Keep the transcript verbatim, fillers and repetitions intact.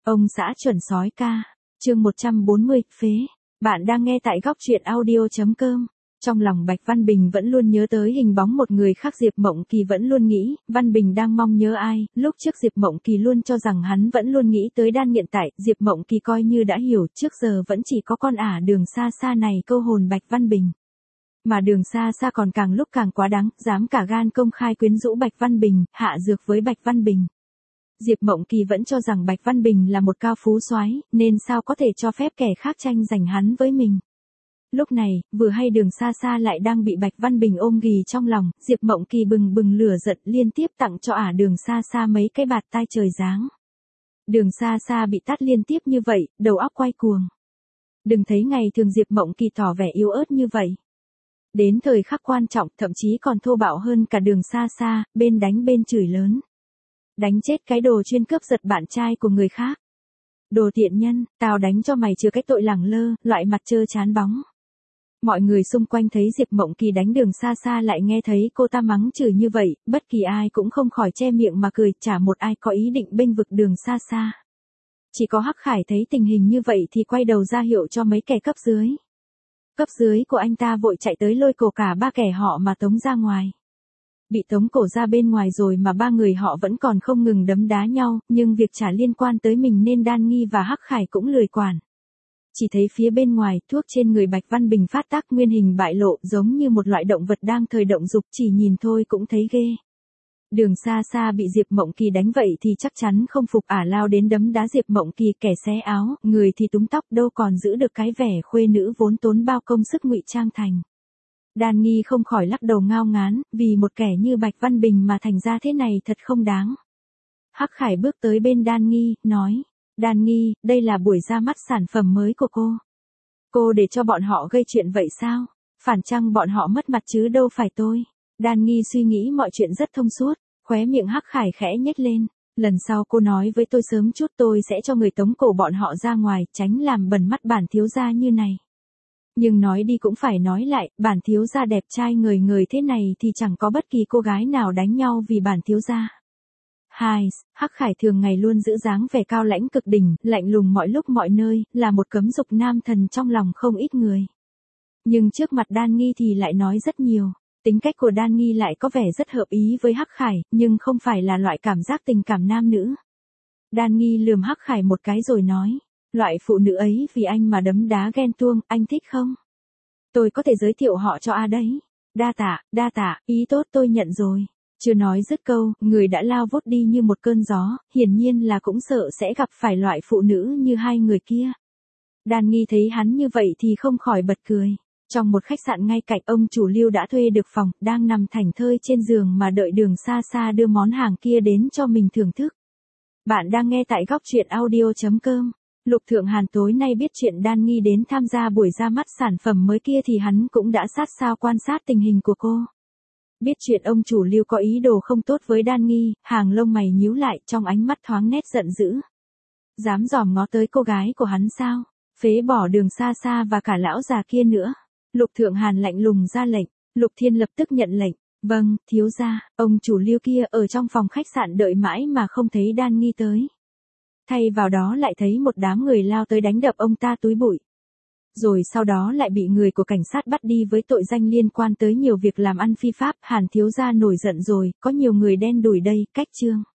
Ông xã chuẩn sói ca. Chương một trăm bốn mươi, phế. Bạn đang nghe tại góc truyện audio chấm com. Trong lòng Bạch Văn Bình vẫn luôn nhớ tới hình bóng một người khác. Diệp Mộng Kỳ vẫn luôn nghĩ, Văn Bình đang mong nhớ ai. Lúc trước Diệp Mộng Kỳ luôn cho rằng hắn vẫn luôn nghĩ tới đan nghiện tại. Diệp Mộng Kỳ coi như đã hiểu, trước giờ vẫn chỉ có con ả Đường Sa Sa này câu hồn Bạch Văn Bình. Mà Đường Sa Sa còn càng lúc càng quá đáng, dám cả gan công khai quyến rũ Bạch Văn Bình, hạ dược với Bạch Văn Bình. Diệp Mộng Kỳ vẫn cho rằng Bạch Văn Bình là một cao phú soái, nên sao có thể cho phép kẻ khác tranh giành hắn với mình. Lúc này, vừa hay Đường Sa Sa lại đang bị Bạch Văn Bình ôm ghì trong lòng, Diệp Mộng Kỳ bừng bừng lửa giận liên tiếp tặng cho ả Đường Sa Sa mấy cái bạt tai trời giáng. Đường Sa Sa bị tát liên tiếp như vậy, đầu óc quay cuồng. Đừng thấy ngày thường Diệp Mộng Kỳ tỏ vẻ yếu ớt như vậy. Đến thời khắc quan trọng thậm chí còn thô bạo hơn cả Đường Sa Sa, bên đánh bên chửi lớn. Đánh chết cái đồ chuyên cướp giật bạn trai của người khác. Đồ tiện nhân, tao đánh cho mày chừa cái tội lẳng lơ, loại mặt trơ chán bóng. Mọi người xung quanh thấy Diệp Mộng Kỳ đánh Đường Sa Sa lại nghe thấy cô ta mắng chửi như vậy, bất kỳ ai cũng không khỏi che miệng mà cười, chả một ai có ý định bênh vực Đường Sa Sa. Chỉ có Hắc Khải thấy tình hình như vậy thì quay đầu ra hiệu cho mấy kẻ cấp dưới. Cấp dưới của anh ta vội chạy tới lôi cổ cả ba kẻ họ mà tống ra ngoài. Bị tống cổ ra bên ngoài rồi mà ba người họ vẫn còn không ngừng đấm đá nhau, nhưng việc chả liên quan tới mình nên Đan Nghi và Hắc Khải cũng lười quản. Chỉ thấy phía bên ngoài, thuốc trên người Bạch Văn Bình phát tác nguyên hình bại lộ, giống như một loại động vật đang thời động dục, chỉ nhìn thôi cũng thấy ghê. Đường Sa Sa bị Diệp Mộng Kỳ đánh vậy thì chắc chắn không phục, ả lao đến đấm đá Diệp Mộng Kỳ, kẻ xé áo, người thì túm tóc, đâu còn giữ được cái vẻ khuê nữ vốn tốn bao công sức ngụy trang thành. Đan Nghi không khỏi lắc đầu ngao ngán, vì một kẻ như Bạch Văn Bình mà thành ra thế này thật không đáng. Hắc Khải bước tới bên Đan Nghi, nói, Đan Nghi, đây là buổi ra mắt sản phẩm mới của cô. Cô để cho bọn họ gây chuyện vậy sao? Phản chăng bọn họ mất mặt chứ đâu phải tôi. Đan Nghi suy nghĩ mọi chuyện rất thông suốt, khóe miệng Hắc Khải khẽ nhếch lên. Lần sau cô nói với tôi sớm chút, tôi sẽ cho người tống cổ bọn họ ra ngoài, tránh làm bẩn mắt bản thiếu gia như này. Nhưng nói đi cũng phải nói lại, bản thiếu gia đẹp trai ngời ngời thế này thì chẳng có bất kỳ cô gái nào đánh nhau vì bản thiếu gia. Hai, Hắc Khải thường ngày luôn giữ dáng vẻ cao lãnh cực đỉnh, lạnh lùng mọi lúc mọi nơi, là một cấm dục nam thần trong lòng không ít người. Nhưng trước mặt Đan Nghi thì lại nói rất nhiều. Tính cách của Đan Nghi lại có vẻ rất hợp ý với Hắc Khải, nhưng không phải là loại cảm giác tình cảm nam nữ. Đan Nghi lườm Hắc Khải một cái rồi nói, loại phụ nữ ấy vì anh mà đấm đá ghen tuông, anh thích không? Tôi có thể giới thiệu họ cho A đấy. Đa tạ, đa tạ, ý tốt tôi nhận rồi. Chưa nói dứt câu, người đã lao vút đi như một cơn gió, hiển nhiên là cũng sợ sẽ gặp phải loại phụ nữ như hai người kia. Đan Nghi thấy hắn như vậy thì không khỏi bật cười. Trong một khách sạn ngay cạnh, ông chủ Lưu đã thuê được phòng, đang nằm thảnh thơi trên giường mà đợi Đường Sa Sa đưa món hàng kia đến cho mình thưởng thức. Bạn đang nghe tại góc truyện audio chấm com. Lục Thượng Hàn tối nay biết chuyện Đan Nghi đến tham gia buổi ra mắt sản phẩm mới kia thì hắn cũng đã sát sao quan sát tình hình của cô. Biết chuyện ông chủ Lưu có ý đồ không tốt với Đan Nghi, hàng lông mày nhíu lại, trong ánh mắt thoáng nét giận dữ. Dám dòm ngó tới cô gái của hắn sao? Phế bỏ Đường Sa Sa và cả lão già kia nữa. Lục Thượng Hàn lạnh lùng ra lệnh. Lục Thiên lập tức nhận lệnh. Vâng, thiếu gia. Ông chủ Lưu kia ở trong phòng khách sạn đợi mãi mà không thấy Đan Nghi tới. Thay vào đó lại thấy một đám người lao tới đánh đập ông ta túi bụi. Rồi sau đó lại bị người của cảnh sát bắt đi với tội danh liên quan tới nhiều việc làm ăn phi pháp. Hàn thiếu gia nổi giận rồi, có nhiều người đen đủi đây, cách chương.